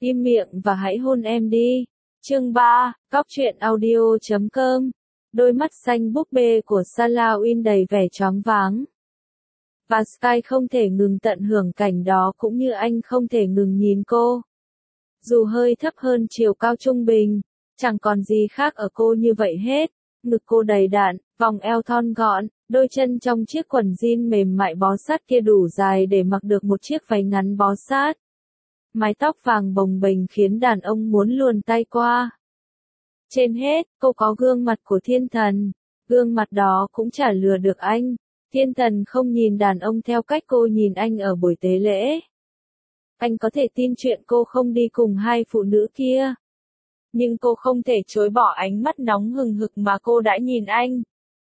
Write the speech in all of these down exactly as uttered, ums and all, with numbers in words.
Im miệng và hãy hôn em đi. Chương ba, Cóc truyện audio chấm com. Đôi mắt xanh búp bê của Salah Win đầy vẻ choáng váng. Và Sky không thể ngừng tận hưởng cảnh đó cũng như anh không thể ngừng nhìn cô. Dù hơi thấp hơn chiều cao trung bình, chẳng còn gì khác ở cô như vậy hết. Ngực cô đầy đặn, vòng eo thon gọn, đôi chân trong chiếc quần jean mềm mại bó sát kia đủ dài để mặc được một chiếc váy ngắn bó sát. Mái tóc vàng bồng bềnh khiến đàn ông muốn luồn tay qua. Trên hết, cô có gương mặt của thiên thần. Gương mặt đó cũng chả lừa được anh. Thiên thần không nhìn đàn ông theo cách cô nhìn anh ở buổi tế lễ. Anh có thể tin chuyện cô không đi cùng hai phụ nữ kia. Nhưng cô không thể chối bỏ ánh mắt nóng hừng hực mà cô đã nhìn anh.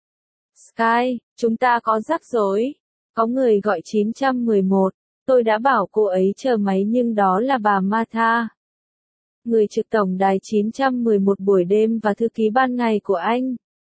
Sky, chúng ta có rắc rối. Có người gọi chín một một. Tôi đã bảo cô ấy chờ máy nhưng đó là bà Martha. Người trực tổng đài chín một một buổi đêm và thư ký ban ngày của anh.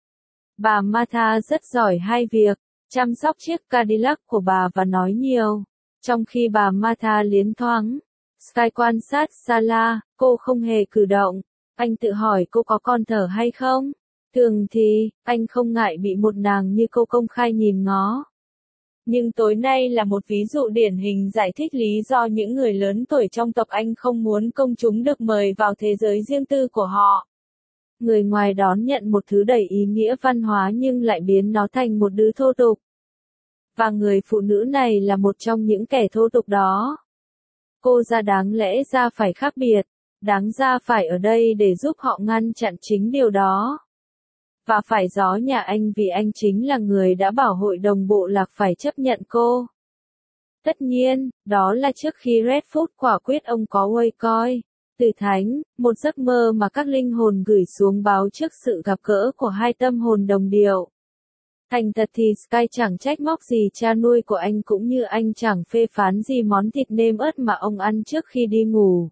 Bà Martha rất giỏi hai việc, chăm sóc chiếc Cadillac của bà và nói nhiều. Trong khi bà Martha liến thoáng, Sky quan sát Salah, cô không hề cử động. Anh tự hỏi cô có con thở hay không? Thường thì, anh không ngại bị một nàng như cô công khai nhìn ngó. Nhưng tối nay là một ví dụ điển hình giải thích lý do những người lớn tuổi trong tộc anh không muốn công chúng được mời vào thế giới riêng tư của họ. Người ngoài đón nhận một thứ đầy ý nghĩa văn hóa nhưng lại biến nó thành một thứ thô tục. Và người phụ nữ này là một trong những kẻ thô tục đó. Cô ra đáng lẽ ra phải khác biệt, đáng ra phải ở đây để giúp họ ngăn chặn chính điều đó. Và phải gió nhà anh vì anh chính là người đã bảo hội đồng bộ lạc phải chấp nhận cô. Tất nhiên, đó là trước khi Redfoot quả quyết ông có quay coi. Từ thánh, một giấc mơ mà các linh hồn gửi xuống báo trước sự gặp gỡ của hai tâm hồn đồng điệu. Thành thật thì Sky chẳng trách móc gì cha nuôi của anh cũng như anh chẳng phê phán gì món thịt nêm ớt mà ông ăn trước khi đi ngủ.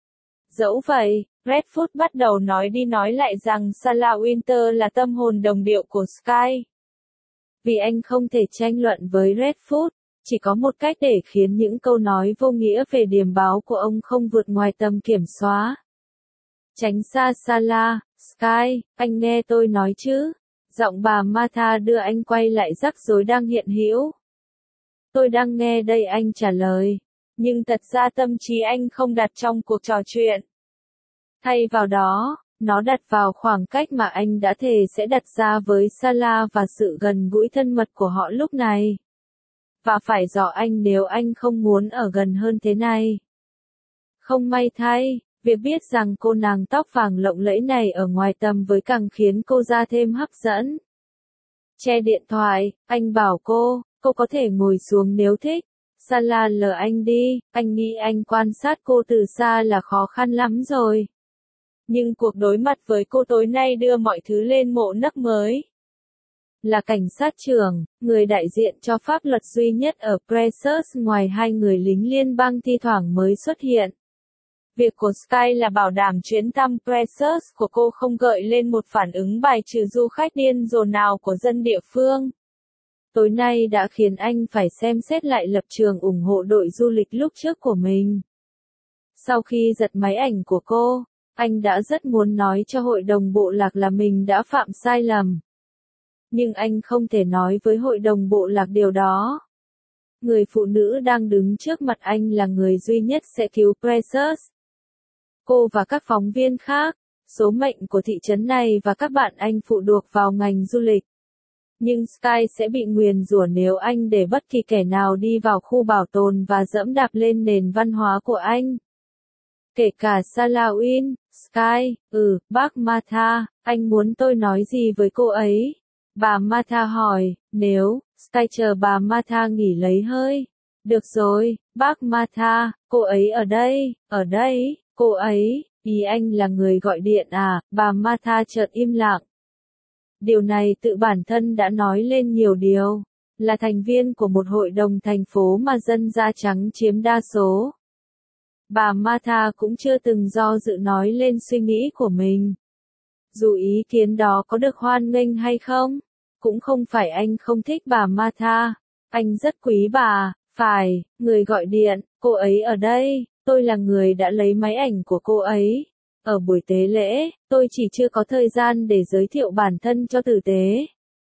Dẫu vậy, Redfoot bắt đầu nói đi nói lại rằng Salah Winter là tâm hồn đồng điệu của Sky. Vì anh không thể tranh luận với Redfoot, chỉ có một cách để khiến những câu nói vô nghĩa về điểm báo của ông không vượt ngoài tầm kiểm soát. Tránh xa Salah, Sky, anh nghe tôi nói chứ. Giọng bà Martha đưa anh quay lại rắc rối đang hiện hữu. Tôi đang nghe đây, anh trả lời. Nhưng thật ra tâm trí anh không đặt trong cuộc trò chuyện. Thay vào đó, nó đặt vào khoảng cách mà anh đã thề sẽ đặt ra với Salah và sự gần gũi thân mật của họ lúc này. Và phải dò anh nếu anh không muốn ở gần hơn thế này. Không may thay, việc biết rằng cô nàng tóc vàng lộng lẫy này ở ngoài tầm với càng khiến cô ra thêm hấp dẫn. Che điện thoại, anh bảo cô, cô có thể ngồi xuống nếu thích. Salah lờ anh đi, anh nghĩ anh quan sát cô từ xa là khó khăn lắm rồi. Nhưng cuộc đối mặt với cô tối nay đưa mọi thứ lên một nấc mới. Là cảnh sát trưởng, người đại diện cho pháp luật duy nhất ở Precious ngoài hai người lính liên bang thi thoảng mới xuất hiện. Việc của Sky là bảo đảm chuyến thăm Precious của cô không gợi lên một phản ứng bài trừ du khách điên rồ nào của dân địa phương. Tối nay đã khiến anh phải xem xét lại lập trường ủng hộ đội du lịch lúc trước của mình. Sau khi giật máy ảnh của cô, anh đã rất muốn nói cho hội đồng bộ lạc là mình đã phạm sai lầm. Nhưng anh không thể nói với hội đồng bộ lạc điều đó. Người phụ nữ đang đứng trước mặt anh là người duy nhất sẽ cứu Precious. Cô và các phóng viên khác, số mệnh của thị trấn này và các bạn anh phụ thuộc vào ngành du lịch. Nhưng Sky sẽ bị nguyền rủa nếu anh để bất kỳ kẻ nào đi vào khu bảo tồn và dẫm đạp lên nền văn hóa của anh. Kể cả Salah Win, Sky, ừ, bác Martha, anh muốn tôi nói gì với cô ấy? Bà Martha hỏi, nếu, Sky chờ bà Martha nghỉ lấy hơi. Được rồi, bác Martha, cô ấy ở đây, ở đây, cô ấy, ý anh là người gọi điện à, bà Martha chợt im lặng. Điều này tự bản thân đã nói lên nhiều điều, là thành viên của một hội đồng thành phố mà dân da trắng chiếm đa số. Bà Martha cũng chưa từng do dự nói lên suy nghĩ của mình. Dù ý kiến đó có được hoan nghênh hay không, cũng không phải anh không thích bà Martha, anh rất quý bà, phải, người gọi điện, cô ấy ở đây, tôi là người đã lấy máy ảnh của cô ấy. Ở buổi tế lễ, tôi chỉ chưa có thời gian để giới thiệu bản thân cho tử tế.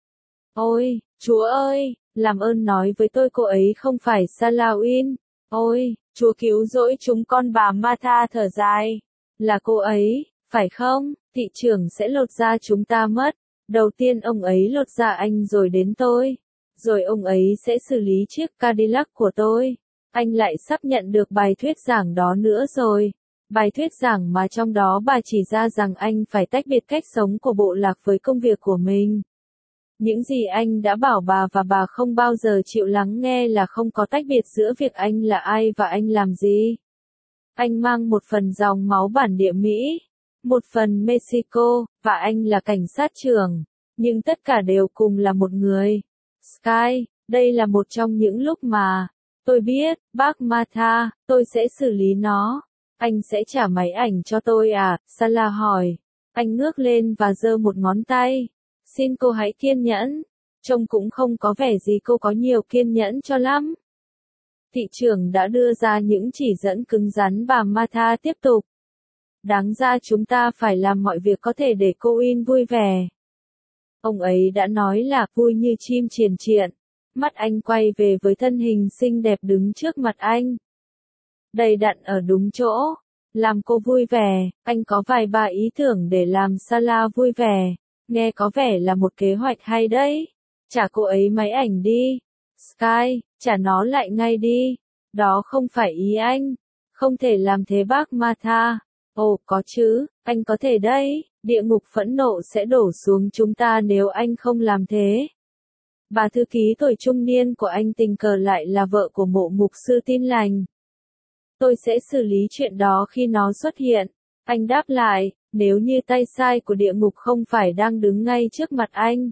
Ôi, Chúa ơi, làm ơn nói với tôi cô ấy không phải Salahuddin. Ôi, Chúa cứu rỗi chúng con, bà Martha thở dài. Là cô ấy, phải không? Thị trưởng sẽ lột da chúng ta mất. Đầu tiên ông ấy lột da anh rồi đến tôi. Rồi ông ấy sẽ xử lý chiếc Cadillac của tôi. Anh lại sắp nhận được bài thuyết giảng đó nữa rồi. Bài thuyết giảng mà trong đó bà chỉ ra rằng anh phải tách biệt cách sống của bộ lạc với công việc của mình. Những gì anh đã bảo bà và bà không bao giờ chịu lắng nghe là không có tách biệt giữa việc anh là ai và anh làm gì. Anh mang một phần dòng máu bản địa Mỹ, một phần Mexico, và anh là cảnh sát trưởng. Nhưng tất cả đều cùng là một người. Sky, đây là một trong những lúc mà, tôi biết, bác Martha, tôi sẽ xử lý nó. Anh sẽ trả máy ảnh cho tôi à? Salah hỏi. Anh ngước lên và giơ một ngón tay. Xin cô hãy kiên nhẫn. Trông cũng không có vẻ gì cô có nhiều kiên nhẫn cho lắm. Thị trưởng đã đưa ra những chỉ dẫn cứng rắn, bà Martha tiếp tục. Đáng ra chúng ta phải làm mọi việc có thể để cô Win vui vẻ. Ông ấy đã nói là vui như chim triền triện. Mắt anh quay về với thân hình xinh đẹp đứng trước mặt anh. Đầy đặn ở đúng chỗ. Làm cô vui vẻ. Anh có vài ba ý tưởng để làm Salah vui vẻ. Nghe có vẻ là một kế hoạch hay đấy. Trả cô ấy máy ảnh đi. Sky, trả nó lại ngay đi. Đó không phải ý anh. Không thể làm thế bác Martha. Ồ, có chứ, anh có thể đấy. Địa ngục phẫn nộ sẽ đổ xuống chúng ta nếu anh không làm thế. Bà thư ký tuổi trung niên của anh tình cờ lại là vợ của mộ mục sư Tin Lành. Tôi sẽ xử lý chuyện đó khi nó xuất hiện. Anh đáp lại, nếu như tay sai của địa ngục không phải đang đứng ngay trước mặt anh.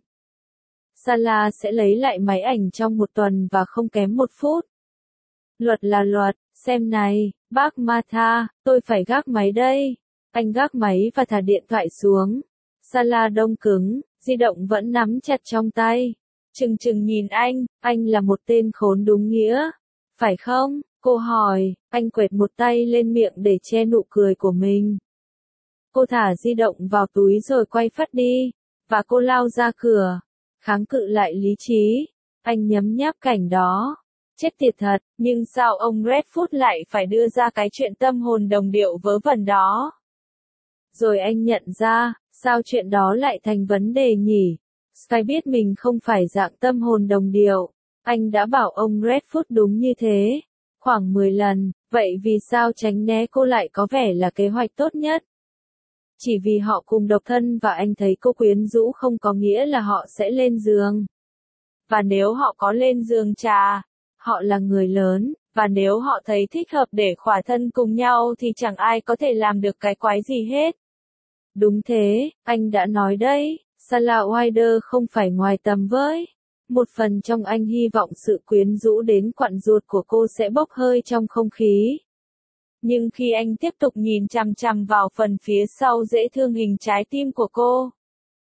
Salah sẽ lấy lại máy ảnh trong một tuần và không kém một phút. Luật là luật, xem này, bác Martha, tôi phải gác máy đây. Anh gác máy và thả điện thoại xuống. Salah đông cứng, di động vẫn nắm chặt trong tay. Chừng chừng nhìn anh, anh là một tên khốn đúng nghĩa. Phải không? Cô hỏi, anh quệt một tay lên miệng để che nụ cười của mình. Cô thả di động vào túi rồi quay phắt đi. Và cô lao ra cửa. Kháng cự lại lý trí. Anh nhấm nháp cảnh đó. Chết tiệt thật, nhưng sao ông Redfoot lại phải đưa ra cái chuyện tâm hồn đồng điệu vớ vẩn đó? Rồi anh nhận ra, sao chuyện đó lại thành vấn đề nhỉ? Sky biết mình không phải dạng tâm hồn đồng điệu. Anh đã bảo ông Redfoot đúng như thế. Khoảng mười lần, vậy vì sao tránh né cô lại có vẻ là kế hoạch tốt nhất? Chỉ vì họ cùng độc thân và anh thấy cô quyến rũ không có nghĩa là họ sẽ lên giường. Và nếu họ có lên giường chà, họ là người lớn, và nếu họ thấy thích hợp để khỏa thân cùng nhau thì chẳng ai có thể làm được cái quái gì hết. Đúng thế, anh đã nói đấy, Salah Wider không phải ngoài tầm với. Một phần trong anh hy vọng sự quyến rũ đến quặn ruột của cô sẽ bốc hơi trong không khí. Nhưng khi anh tiếp tục nhìn chằm chằm vào phần phía sau dễ thương hình trái tim của cô,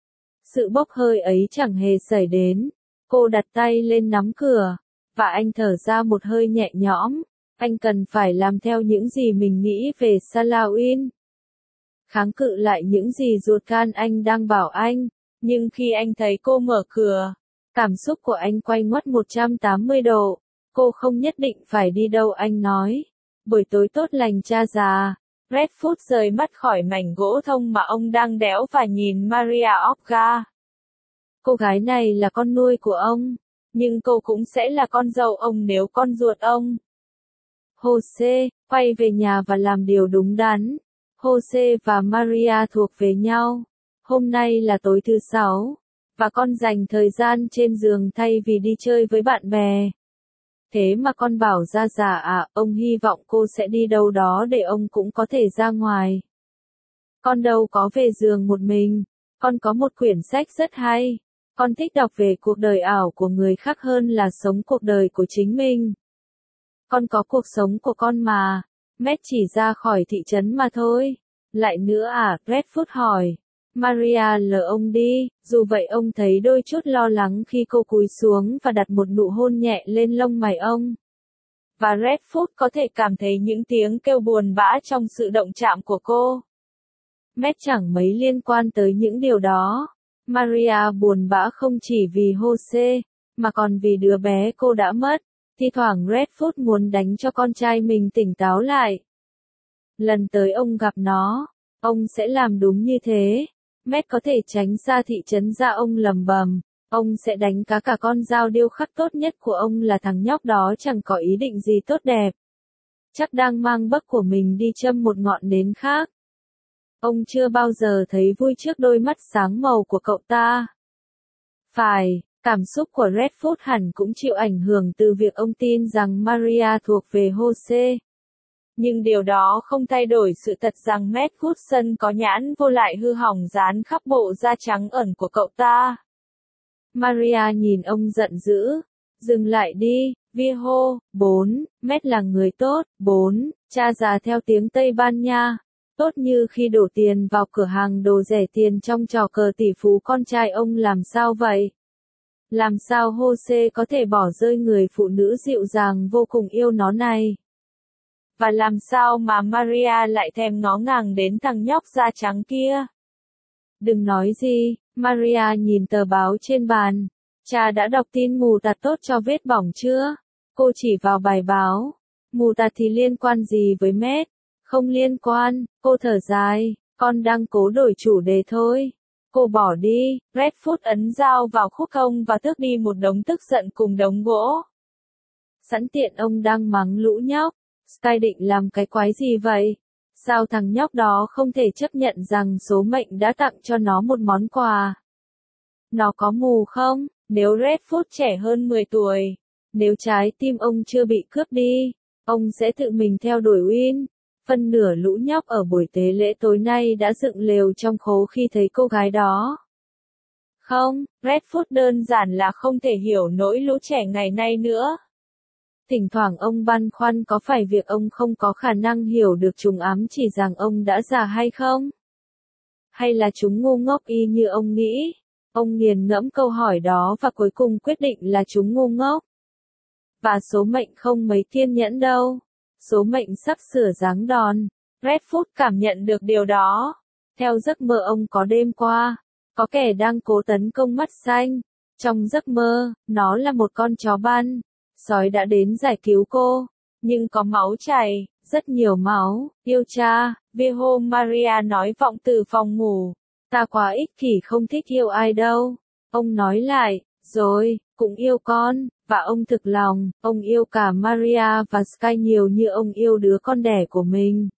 sự bốc hơi ấy chẳng hề xảy đến. Cô đặt tay lên nắm cửa, và anh thở ra một hơi nhẹ nhõm. Anh cần phải làm theo những gì mình nghĩ về Salahuddin. Kháng cự lại những gì ruột gan anh đang bảo anh. Nhưng khi anh thấy cô mở cửa, cảm xúc của anh quay ngoắt một trăm tám mươi độ. Cô không nhất định phải đi đâu, anh nói. Buổi tối tốt lành cha già. Redfoot rời mắt khỏi mảnh gỗ thông mà ông đang đẽo và nhìn Maria Olga. Cô gái này là con nuôi của ông, nhưng cô cũng sẽ là con dâu ông nếu con ruột ông. Jose, quay về nhà và làm điều đúng đắn. Jose và Maria thuộc về nhau. Hôm nay là tối thứ sáu, và con dành thời gian trên giường thay vì đi chơi với bạn bè. Thế mà con bảo ra già à, ông hy vọng cô sẽ đi đâu đó để ông cũng có thể ra ngoài. Con đâu có về giường một mình, con có một quyển sách rất hay. Con thích đọc về cuộc đời ảo của người khác hơn là sống cuộc đời của chính mình. Con có cuộc sống của con mà. Matt chỉ ra khỏi thị trấn mà thôi. Lại nữa à, Redfoot hỏi. Maria lờ ông đi, dù vậy ông thấy đôi chút lo lắng khi cô cúi xuống và đặt một nụ hôn nhẹ lên lông mày ông. và Redfoot có thể cảm thấy những tiếng kêu buồn bã trong sự động chạm của cô. Matt chẳng mấy liên quan tới những điều đó. Maria buồn bã không chỉ vì Jose, mà còn vì đứa bé cô đã mất. Thi thoảng Redfoot muốn đánh cho con trai mình tỉnh táo lại. Lần tới ông gặp nó, ông sẽ làm đúng như thế. Matt có thể tránh ra thị trấn ra, ông lầm bầm. Ông sẽ đánh cá cả con dao điêu khắc tốt nhất của ông là thằng nhóc đó chẳng có ý định gì tốt đẹp. Chắc đang mang bấc của mình đi châm một ngọn nến khác. Ông chưa bao giờ thấy vui trước đôi mắt sáng màu của cậu ta. Phải, cảm xúc của Redfoot hẳn cũng chịu ảnh hưởng từ việc ông tin rằng Maria thuộc về Jose. Nhưng điều đó không thay đổi sự thật rằng Matt Goodson có nhãn vô lại hư hỏng dán khắp bộ da trắng ẩn của cậu ta. Maria nhìn ông giận dữ. Dừng lại đi, viejo. Bốn, Matt là người tốt. Bốn, cha già theo tiếng Tây Ban Nha. Tốt như khi đổ tiền vào cửa hàng đồ rẻ tiền trong trò cờ tỷ phú con trai ông làm sao vậy? Làm sao Jose có thể bỏ rơi người phụ nữ dịu dàng vô cùng yêu nó này? Và làm sao mà Maria lại thèm ngó ngàng đến thằng nhóc da trắng kia? Đừng nói gì, Maria nhìn tờ báo trên bàn. Cha đã đọc tin mù tạt tốt cho vết bỏng chưa? Cô chỉ vào bài báo. Mù tạt thì liên quan gì với Matt? Không liên quan, cô thở dài, con đang cố đổi chủ đề thôi. Cô bỏ đi. Redfoot ấn dao vào khúc ông và tước đi một đống tức giận cùng đống gỗ. Sẵn tiện ông đang mắng lũ nhóc. Sky định làm cái quái gì vậy? Sao thằng nhóc đó không thể chấp nhận rằng số mệnh đã tặng cho nó một món quà? Nó có mù không? Nếu Redfoot trẻ hơn mười tuổi, nếu trái tim ông chưa bị cướp đi, ông sẽ tự mình theo đuổi Win. Phân nửa lũ nhóc ở buổi tế lễ tối nay đã dựng lều trong khố khi thấy cô gái đó. Không, Redfoot đơn giản là không thể hiểu nỗi lũ trẻ ngày nay nữa. Thỉnh thoảng ông băn khoăn có phải việc ông không có khả năng hiểu được chúng ám chỉ rằng ông đã già hay không? Hay là chúng ngu ngốc y như ông nghĩ? Ông nghiền ngẫm câu hỏi đó và cuối cùng quyết định là chúng ngu ngốc. Và số mệnh không mấy kiên nhẫn đâu. Số mệnh sắp sửa giáng đòn. Redfoot cảm nhận được điều đó. Theo giấc mơ ông có đêm qua, có kẻ đang cố tấn công mắt xanh. Trong giấc mơ, nó là một con chó ban. Sói đã đến giải cứu cô. Nhưng có máu chảy, rất nhiều máu. Yêu cha, viejo Maria nói vọng từ phòng ngủ. Ta quá ích kỷ không thích yêu ai đâu. Ông nói lại, rồi, cũng yêu con. Và ông thực lòng, ông yêu cả Maria và Sky nhiều như ông yêu đứa con đẻ của mình.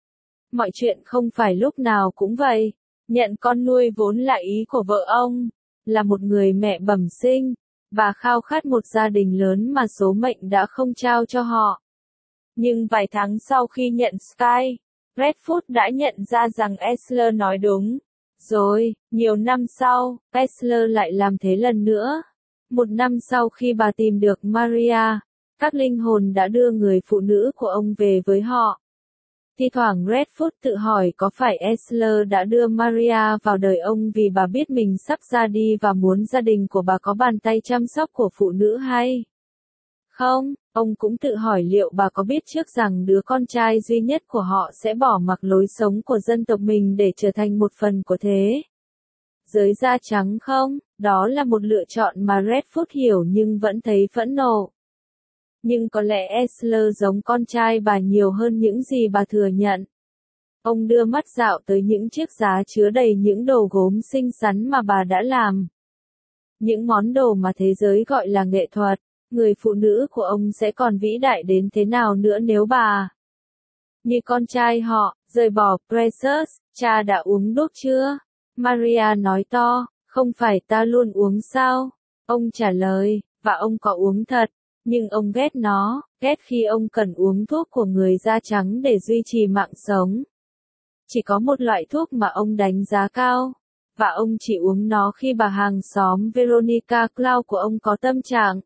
Mọi chuyện không phải lúc nào cũng vậy. Nhận con nuôi vốn là ý của vợ ông, là một người mẹ bẩm sinh, và khao khát một gia đình lớn mà số mệnh đã không trao cho họ. Nhưng vài tháng sau khi nhận Sky, Redfoot đã nhận ra rằng Esler nói đúng. Rồi, nhiều năm sau, Esler lại làm thế lần nữa. Một năm sau khi bà tìm được Maria, các linh hồn đã đưa người phụ nữ của ông về với họ. Thi thoảng Redfoot tự hỏi có phải Esler đã đưa Maria vào đời ông vì bà biết mình sắp ra đi và muốn gia đình của bà có bàn tay chăm sóc của phụ nữ hay không? Ông cũng tự hỏi liệu bà có biết trước rằng đứa con trai duy nhất của họ sẽ bỏ mặc lối sống của dân tộc mình để trở thành một phần của thế giới da trắng không? Đó là một lựa chọn mà Redfoot hiểu nhưng vẫn thấy phẫn nộ. Nhưng có lẽ Esler giống con trai bà nhiều hơn những gì bà thừa nhận. Ông đưa mắt dạo tới những chiếc giá chứa đầy những đồ gốm xinh xắn mà bà đã làm. Những món đồ mà thế giới gọi là nghệ thuật. Người phụ nữ của ông sẽ còn vĩ đại đến thế nào nữa nếu bà, như con trai họ, rời bỏ Precious. Cha đã uống thuốc chưa? Maria nói to, không phải ta luôn uống sao? Ông trả lời, và ông có uống thật, nhưng ông ghét nó, ghét khi ông cần uống thuốc của người da trắng để duy trì mạng sống. Chỉ có một loại thuốc mà ông đánh giá cao, và ông chỉ uống nó khi bà hàng xóm Veronica Cloud của ông có tâm trạng.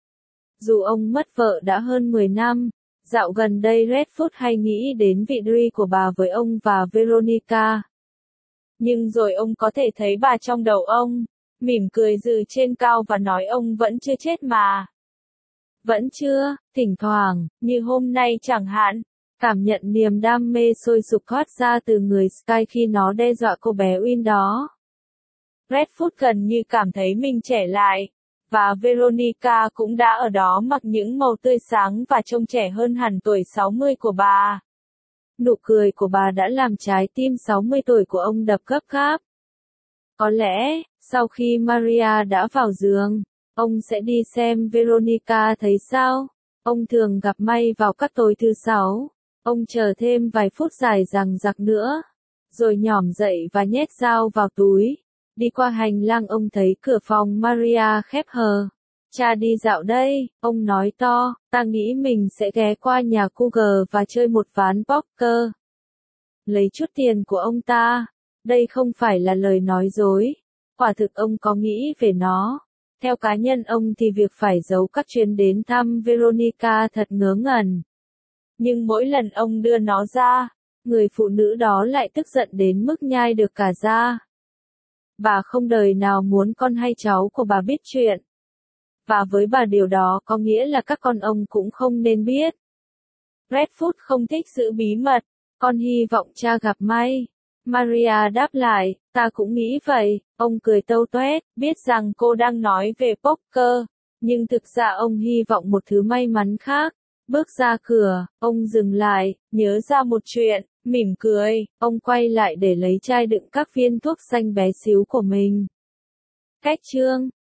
Dù ông mất vợ đã hơn mười năm, dạo gần đây Redfoot hay nghĩ đến vị Dre của bà với ông và Veronica. Nhưng rồi ông có thể thấy bà trong đầu ông, mỉm cười từ trên cao và nói ông vẫn chưa chết mà. Vẫn chưa, thỉnh thoảng, như hôm nay chẳng hạn, cảm nhận niềm đam mê sôi sục thoát ra từ người Sky khi nó đe dọa cô bé Win đó. Redfoot gần như cảm thấy mình trẻ lại, và Veronica cũng đã ở đó mặc những màu tươi sáng và trông trẻ hơn hẳn tuổi sáu mươi của bà. Nụ cười của bà đã làm trái tim sáu mươi tuổi của ông đập gấp gáp. Có lẽ, sau khi Maria đã vào giường, ông sẽ đi xem Veronica thấy sao. Ông thường gặp May vào các tối thứ sáu. Ông chờ thêm vài phút dài dằng dặc nữa, rồi nhỏm dậy và nhét dao vào túi. Đi qua hành lang ông thấy cửa phòng Maria khép hờ. Cha đi dạo đây, ông nói to, ta nghĩ mình sẽ ghé qua nhà Cougar và chơi một ván poker. Lấy chút tiền của ông ta. Đây không phải là lời nói dối. Quả thực ông có nghĩ về nó. Theo cá nhân ông thì việc phải giấu các chuyến đến thăm Veronica thật ngớ ngẩn. Nhưng mỗi lần ông đưa nó ra, người phụ nữ đó lại tức giận đến mức nhai được cả da. Bà không đời nào muốn con hay cháu của bà biết chuyện. Và với bà điều đó có nghĩa là các con ông cũng không nên biết. Redfoot không thích giữ bí mật. Con hy vọng cha gặp May. Maria đáp lại, ta cũng nghĩ vậy. Ông cười tâu toét, biết rằng cô đang nói về poker. Nhưng thực ra ông hy vọng một thứ may mắn khác. Bước ra cửa, ông dừng lại, nhớ ra một chuyện, mỉm cười, ông quay lại để lấy chai đựng các viên thuốc xanh bé xíu của mình. Cách chương